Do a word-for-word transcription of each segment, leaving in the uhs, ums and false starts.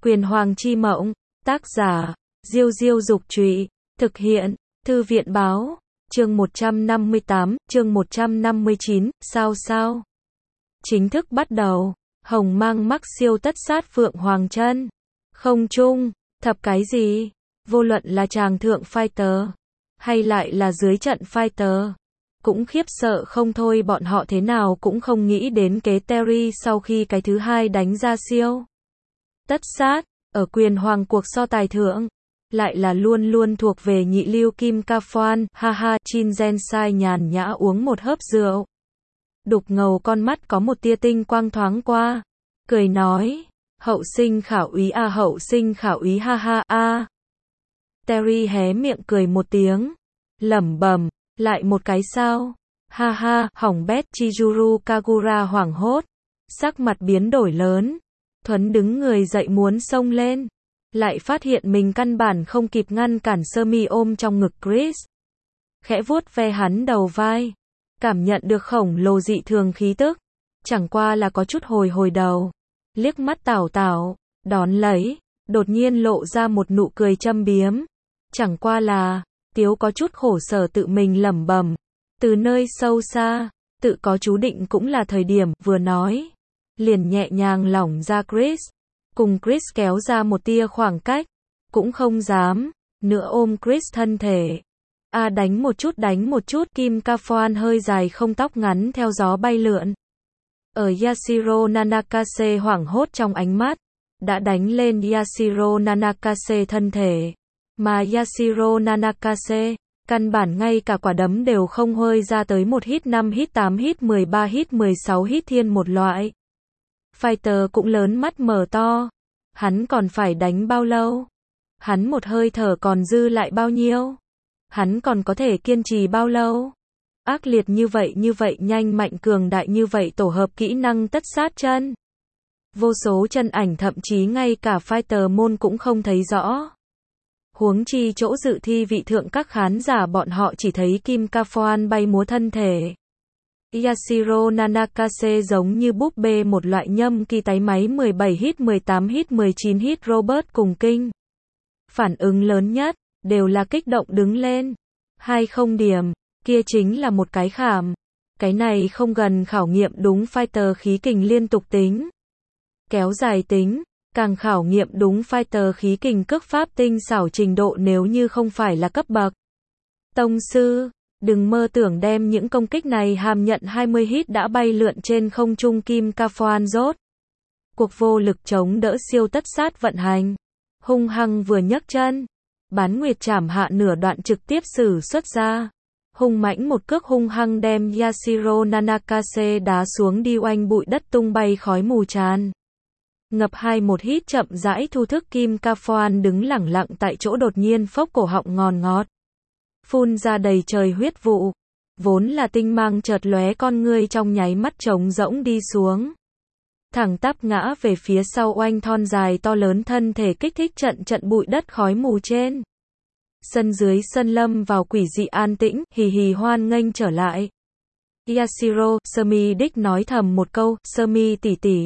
Quyền Hoàng chi mộng, tác giả, Diêu Diêu Dục Trụy, thực hiện, Thư viện Báo, chương một trăm năm mươi tám, chương một trăm năm mươi chín, sao sao. Chính thức bắt đầu, Hồng Mang mắc siêu tất sát Phượng Hoàng chân. Không chung, thập cái gì? Vô luận là tràng thượng fighter, hay lại là dưới trận fighter, cũng khiếp sợ không thôi, bọn họ thế nào cũng không nghĩ đến kế Terry sau khi cái thứ hai đánh ra siêu tất sát, ở Quyền Hoàng cuộc so tài thượng, lại là luôn luôn thuộc về nhị lưu Kim Ca Phoan, ha ha. Chin Gen Sai nhàn nhã uống một hớp rượu, đục ngầu con mắt có một tia tinh quang thoáng qua, cười nói, hậu sinh khảo úy a, hậu sinh khảo úy, ha ha a. Terry hé miệng cười một tiếng, lẩm bẩm, lại một cái sao, ha ha. Hỏng bét. Chizuru Kagura hoảng hốt, sắc mặt biến đổi lớn, thuấn đứng người dậy muốn xông lên, lại phát hiện mình căn bản không kịp ngăn cản. Sơ mi ôm trong ngực Chris, khẽ vuốt ve hắn đầu vai, cảm nhận được khổng lồ dị thường khí tức, chẳng qua là có chút hồi hồi đầu, liếc mắt tảo tảo, đón lấy, đột nhiên lộ ra một nụ cười châm biếm, chẳng qua là, Tiếu có chút khổ sở tự mình lẩm bẩm, từ nơi sâu xa, tự có chú định cũng là thời điểm, vừa nói, liền nhẹ nhàng lỏng ra Chris, cùng Chris kéo ra một tia khoảng cách, cũng không dám nữa ôm Chris thân thể. A à, đánh một chút, đánh một chút. Kim Ca Phoan hơi dài không tóc ngắn theo gió bay lượn. Ở Yashiro Nanakase hoảng hốt trong ánh mắt, đã đánh lên Yashiro Nanakase thân thể, mà Yashiro Nanakase, căn bản ngay cả quả đấm đều không hơi ra tới. Một hit, năm hit, tám hit, mười ba hit, mười sáu hit thiên một loại. Fighter cũng lớn mắt mở to, hắn còn phải đánh bao lâu? Hắn một hơi thở còn dư lại bao nhiêu? Hắn còn có thể kiên trì bao lâu? Ác liệt như vậy, như vậy nhanh mạnh cường đại như vậy tổ hợp kỹ năng tất sát chân. Vô số chân ảnh, thậm chí ngay cả fighter môn cũng không thấy rõ. Huống chi chỗ dự thi vị thượng các khán giả bọn họ chỉ thấy Kim Ca Phoan bay múa thân thể. Yashiro Nanakase giống như búp bê một loại, nhâm kỳ táy máy. Mười bảy hit, mười tám hit, mười chín hit. Robert cùng Kinh, phản ứng lớn nhất, đều là kích động đứng lên. Hai không điểm, kia chính là một cái khảm. Cái này không gần khảo nghiệm đúng fighter khí kình liên tục tính, kéo dài tính, càng khảo nghiệm đúng fighter khí kình cước pháp tinh xảo trình độ. Nếu như không phải là cấp bậc tông sư, đừng mơ tưởng đem những công kích này hàm nhận. Hai mươi hit đã bay lượn trên không trung. Kim Ca Phoan rốt cuộc vô lực chống đỡ, siêu tất sát vận hành, hung hăng vừa nhấc chân, bán nguyệt chảm hạ nửa đoạn trực tiếp sử xuất ra, hung mãnh một cước hung hăng đem Yashiro Nanakase đá xuống đi, oanh bụi đất tung bay khói mù tràn ngập. Hai một hit chậm rãi thu thức. Kim Ca Phoan đứng lẳng lặng tại chỗ, đột nhiên phốc cổ họng ngòn ngọt, phun ra đầy trời huyết vụ, vốn là tinh mang chợt lóe, con ngươi trong nháy mắt trống rỗng đi xuống, thẳng tắp ngã về phía sau, oanh thon dài to lớn thân thể kích thích trận trận bụi đất khói mù trên sân dưới sân lâm vào quỷ dị an tĩnh. Hì hì, hoan nghênh trở lại Yashiro. Sơ mi đích nói thầm một câu, Sơ mi tỷ tỷ.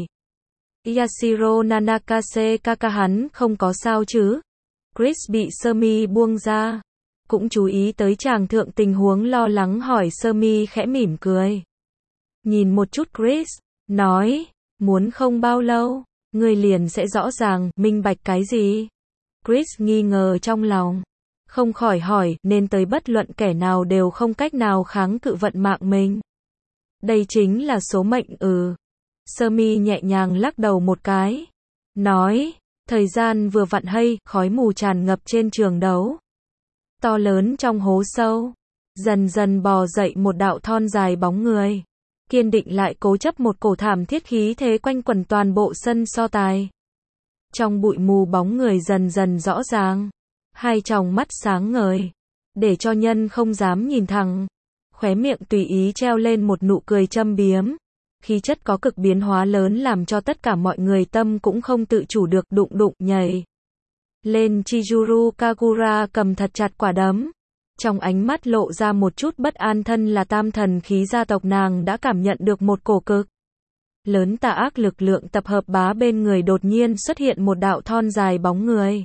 Yashiro Nanakase kaka, hắn không có sao chứ? Chris bị Sơ mi buông ra, cũng chú ý tới tràng thượng tình huống, lo lắng hỏi. Sơ mi khẽ mỉm cười, nhìn một chút Chris, nói, muốn không bao lâu, người liền sẽ rõ ràng, minh bạch cái gì? Chris nghi ngờ trong lòng, không khỏi hỏi, nên tới bất luận kẻ nào đều không cách nào kháng cự vận mạng mình. Đây chính là số mệnh. Ừ. Sơ mi nhẹ nhàng lắc đầu một cái, nói, thời gian vừa vặn hay, khói mù tràn ngập trên trường đấu. To lớn trong hố sâu, dần dần bò dậy một đạo thon dài bóng người, kiên định lại cố chấp, một cổ thảm thiết khí thế quanh quẩn toàn bộ sân so tài. Trong bụi mù bóng người dần dần rõ ràng, hai tròng mắt sáng ngời, để cho nhân không dám nhìn thẳng, khóe miệng tùy ý treo lên một nụ cười châm biếm, khí chất có cực biến hóa lớn, làm cho tất cả mọi người tâm cũng không tự chủ được đụng đụng nhảy lên. Chizuru Kagura cầm thật chặt quả đấm, trong ánh mắt lộ ra một chút bất an. Thân là tam thần khí gia tộc, nàng đã cảm nhận được một cổ cực lớn tà ác lực lượng tập hợp bá bên người đột nhiên xuất hiện một đạo thon dài bóng người.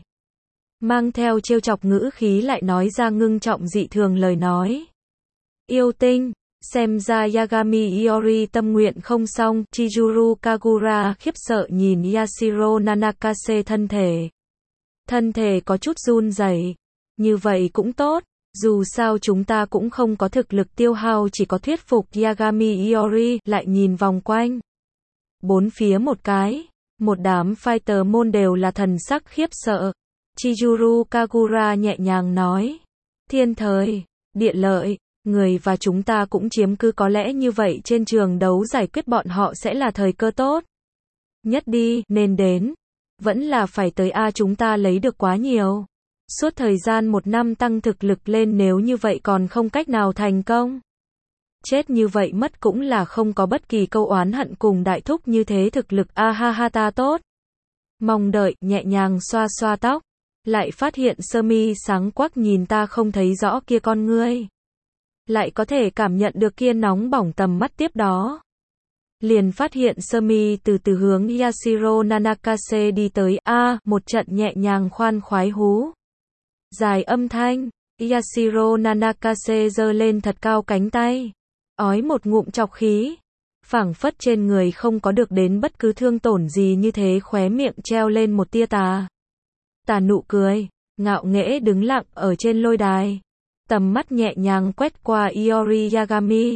Mang theo trêu chọc ngữ khí lại nói ra ngưng trọng dị thường lời nói. Yêu tinh, xem ra Yagami Iori tâm nguyện không xong, Chizuru Kagura khiếp sợ nhìn Yashiro Nanakase thân thể. Thân thể có chút run rẩy. Như vậy cũng tốt, dù sao chúng ta cũng không có thực lực tiêu hao, chỉ có thuyết phục Yagami Iori, lại nhìn vòng quanh. Bốn phía một cái, một đám fighter môn đều là thần sắc khiếp sợ. Chizuru Kagura nhẹ nhàng nói, thiên thời, địa lợi, người và chúng ta cũng chiếm cứ, có lẽ như vậy trên trường đấu giải quyết bọn họ sẽ là thời cơ tốt. Nhất đi, nên đến. Vẫn là phải tới a, chúng ta lấy được quá nhiều. Suốt thời gian một năm tăng thực lực lên, nếu như vậy còn không cách nào thành công. Chết như vậy mất cũng là không có bất kỳ câu oán hận cùng đại thúc như thế thực lực a ha ha ta tốt. Mong đợi, nhẹ nhàng xoa xoa tóc. Lại phát hiện sơ mi sáng quắc nhìn ta không thấy rõ kia con ngươi. Lại có thể cảm nhận được kia nóng bỏng tầm mắt tiếp đó. Liền phát hiện sơ mi từ từ hướng Yashiro Nanakase đi tới, a một trận nhẹ nhàng khoan khoái hú. Dài âm thanh, Yashiro Nanakase giơ lên thật cao cánh tay. Ói một ngụm trọc khí. Phảng phất trên người không có được đến bất cứ thương tổn gì như thế, khóe miệng treo lên một tia tà. Tà nụ cười, ngạo nghễ đứng lặng ở trên lôi đài. Tầm mắt nhẹ nhàng quét qua Iori Yagami,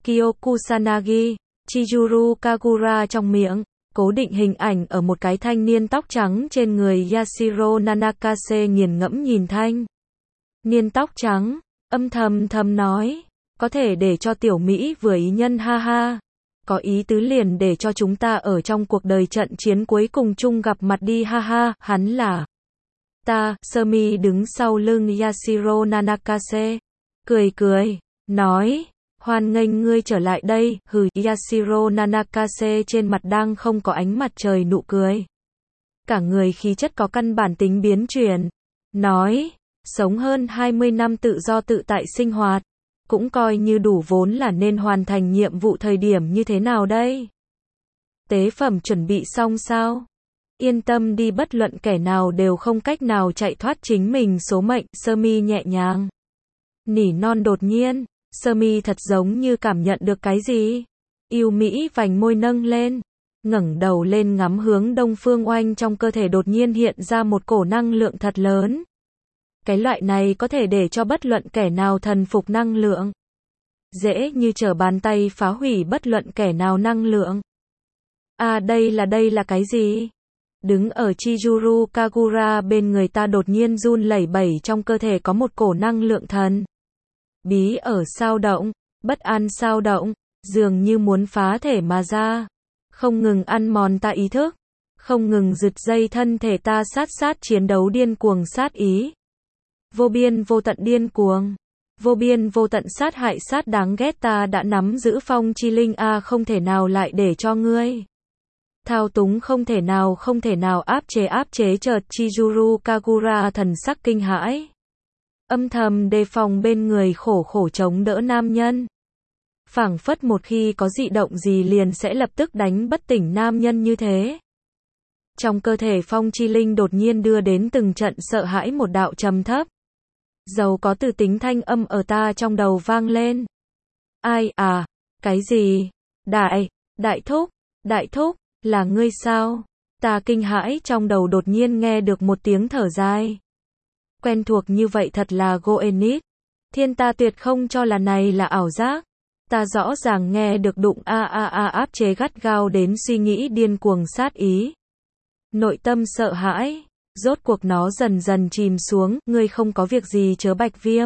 Kyokusanagi, Chizuru Kagura trong miệng, cố định hình ảnh ở một cái thanh niên tóc trắng trên người Yashiro Nanakase, nghiền ngẫm nhìn thanh niên tóc trắng, âm thầm thầm nói, có thể để cho tiểu Mỹ vừa ý nhân ha ha, có ý tứ liền để cho chúng ta ở trong cuộc đời trận chiến cuối cùng chung gặp mặt đi ha ha, hắn là ta. Sơ mi đứng sau lưng Yashiro Nanakase, cười cười, nói, hoan nghênh ngươi trở lại đây, hừ. Yashiro Nanakase trên mặt đang không có ánh mặt trời nụ cười. Cả người khí chất có căn bản tính biến chuyển. Nói, sống hơn hai mươi năm tự do tự tại sinh hoạt, cũng coi như đủ vốn là nên hoàn thành nhiệm vụ. Thời điểm như thế nào đây? Tế phẩm chuẩn bị xong sao? Yên tâm đi, bất luận kẻ nào đều không cách nào chạy thoát chính mình số mệnh. Sơ mi nhẹ nhàng nỉ non. Đột nhiên, sơ mi thật giống như cảm nhận được cái gì. Yêu mỹ vành môi nâng lên, ngẩng đầu lên ngắm hướng đông phương. Oanh, trong cơ thể đột nhiên hiện ra một cổ năng lượng thật lớn. Cái loại này có thể để cho bất luận kẻ nào thần phục năng lượng. Dễ như trở bàn tay phá hủy bất luận kẻ nào năng lượng. À đây là đây là cái gì? Đứng ở Chizuru Kagura bên người ta đột nhiên run lẩy bẩy, trong cơ thể có một cổ năng lượng thần bí ở sao động, bất an sao động, dường như muốn phá thể mà ra, không ngừng ăn mòn ta ý thức, không ngừng giật dây thân thể ta, sát sát chiến đấu điên cuồng sát ý. Vô biên vô tận điên cuồng, vô biên vô tận sát hại sát đáng ghét. Ta đã nắm giữ phong chi linh a, không thể nào lại để cho ngươi thao túng, không thể nào không thể nào áp chế áp chế. Chợt Chizuru Kagura thần sắc kinh hãi, âm thầm đề phòng bên người khổ khổ chống đỡ nam nhân. Phảng phất một khi có dị động gì liền sẽ lập tức đánh bất tỉnh nam nhân như thế. Trong cơ thể phong chi linh đột nhiên đưa đến từng trận sợ hãi, một đạo trầm thấp, giàu có từ tính thanh âm ở ta trong đầu vang lên. Ai à, cái gì? Đại, đại thúc, đại thúc, là ngươi sao? Ta kinh hãi, trong đầu đột nhiên nghe được một tiếng thở dài. Quen thuộc như vậy, thật là Goenit. Thiên, ta tuyệt không cho là này là ảo giác. Ta rõ ràng nghe được đụng a a a, áp chế gắt gao đến suy nghĩ điên cuồng sát ý. Nội tâm sợ hãi, rốt cuộc nó dần dần chìm xuống. Ngươi không có việc gì chớ, Bạch Viêm?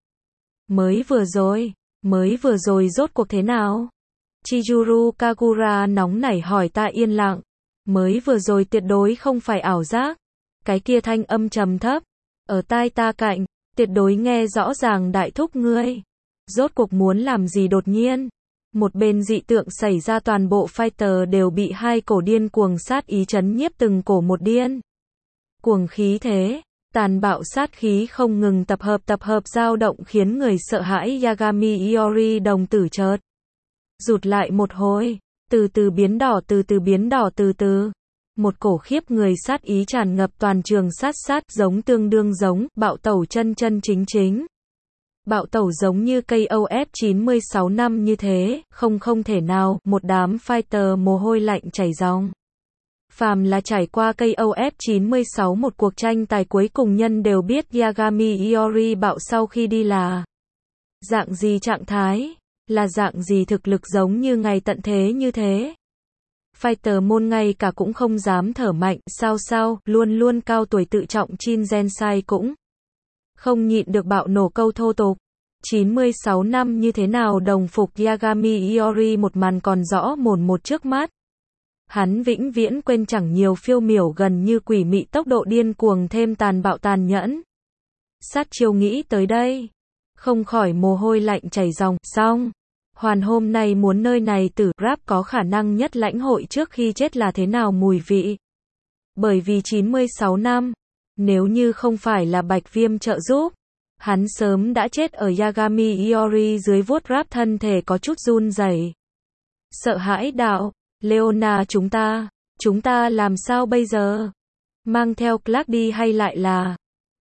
Mới vừa rồi, mới vừa rồi rốt cuộc thế nào? Chizuru Kagura nóng nảy hỏi. Ta yên lặng. Mới vừa rồi tuyệt đối không phải ảo giác. Cái kia thanh âm trầm thấp ở tai ta cạnh, tuyệt đối nghe rõ ràng. Đại thúc ngươi rốt cuộc muốn làm gì? Đột nhiên, một bên dị tượng xảy ra, toàn bộ fighter đều bị hai cổ điên cuồng sát ý chấn nhiếp, từng cổ một điên cuồng khí thế, tàn bạo sát khí không ngừng tập hợp tập hợp dao động, khiến người sợ hãi. Yagami Iori đồng tử chợt rụt lại một hồi, Từ từ biến đỏ, từ từ biến đỏ, từ từ. Một cổ khiếp người sát ý tràn ngập toàn trường, sát sát, giống tương đương giống, bạo tẩu chân chân chính chính. Bạo tẩu giống như cây O F chín mươi sáu năm như thế, không không thể nào, một đám fighter mồ hôi lạnh chảy ròng. Phàm là trải qua cây O F chín mươi sáu một cuộc tranh tài cuối cùng nhân đều biết Yagami Iori bạo sau khi đi là dạng gì trạng thái, là dạng gì thực lực, giống như ngày tận thế như thế. Fighter môn ngay cả cũng không dám thở mạnh, sao sao, luôn luôn cao tuổi tự trọng Chin Gensai cũng không nhịn được bạo nổ câu thô tục. chín mươi sáu năm như thế nào đồng phục Yagami Iori, một màn còn rõ mồn một trước mắt. Hắn vĩnh viễn quên chẳng nhiều phiêu miểu gần như quỷ mị tốc độ điên cuồng thêm tàn bạo tàn nhẫn. Sát chiêu nghĩ tới đây, không khỏi mồ hôi lạnh chảy ròng, xong. Hoàn hôm nay muốn nơi này tử rap có khả năng nhất lãnh hội trước khi chết là thế nào mùi vị. Bởi vì chín mươi sáu năm, nếu như không phải là Bạch Viêm trợ giúp, hắn sớm đã chết ở Yagami Iori dưới vuốt rap, thân thể có chút run rẩy. Sợ hãi đạo, Leona chúng ta, chúng ta làm sao bây giờ? Mang theo Clark đi hay lại là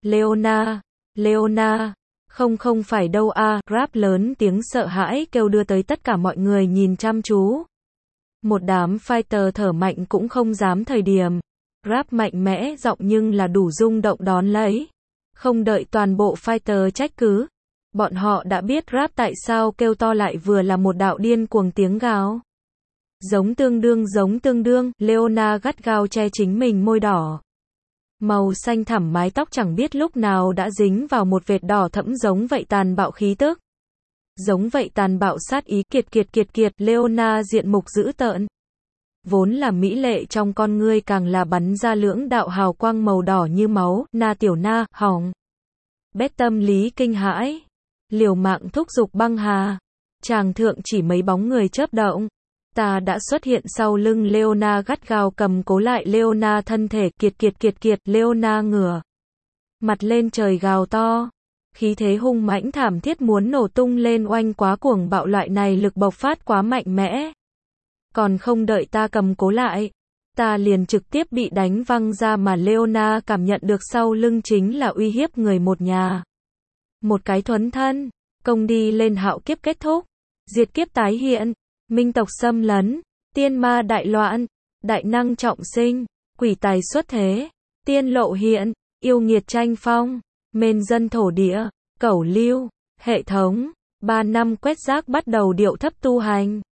Leona, Leona, không không phải đâu a, rap lớn tiếng sợ hãi kêu đưa tới tất cả mọi người nhìn chăm chú. Một đám fighter thở mạnh cũng không dám thời điểm. Rap mạnh mẽ giọng nhưng là đủ rung động đón lấy. Không đợi toàn bộ fighter trách cứ. Bọn họ đã biết rap tại sao kêu to lại vừa là một đạo điên cuồng tiếng gào. Giống tương đương giống tương đương, Leona gắt gao che chính mình môi đỏ. Màu xanh thẳm mái tóc chẳng biết lúc nào đã dính vào một vệt đỏ thẫm, giống vậy tàn bạo khí tức. Giống vậy tàn bạo sát ý, kiệt kiệt kiệt kiệt, Leona diện mục dữ tợn. Vốn là mỹ lệ trong con ngươi càng là bắn ra lưỡng đạo hào quang màu đỏ như máu, na tiểu na, hỏng. Bét tâm lý kinh hãi. Liều mạng thúc giục băng hà. Tràng thượng chỉ mấy bóng người chớp động. Ta đã xuất hiện sau lưng Leona, gắt gao cầm cố lại Leona, thân thể kiệt kiệt kiệt kiệt, Leona ngửa mặt lên trời gào to. Khí thế hung mãnh thảm thiết muốn nổ tung lên, oanh quá cuồng bạo, loại này lực bộc phát quá mạnh mẽ. Còn không đợi ta cầm cố lại, ta liền trực tiếp bị đánh văng ra, mà Leona cảm nhận được sau lưng chính là uy hiếp người một nhà. Một cái thuấn thân, công đi lên, hạo kiếp kết thúc, diệt kiếp tái hiện. Minh tộc xâm lấn, tiên ma đại loạn, đại năng trọng sinh, quỷ tài xuất thế, tiên lộ hiện, yêu nghiệt tranh phong, mên dân thổ địa, cẩu lưu, hệ thống, ba năm quét rác bắt đầu điệu thấp tu hành.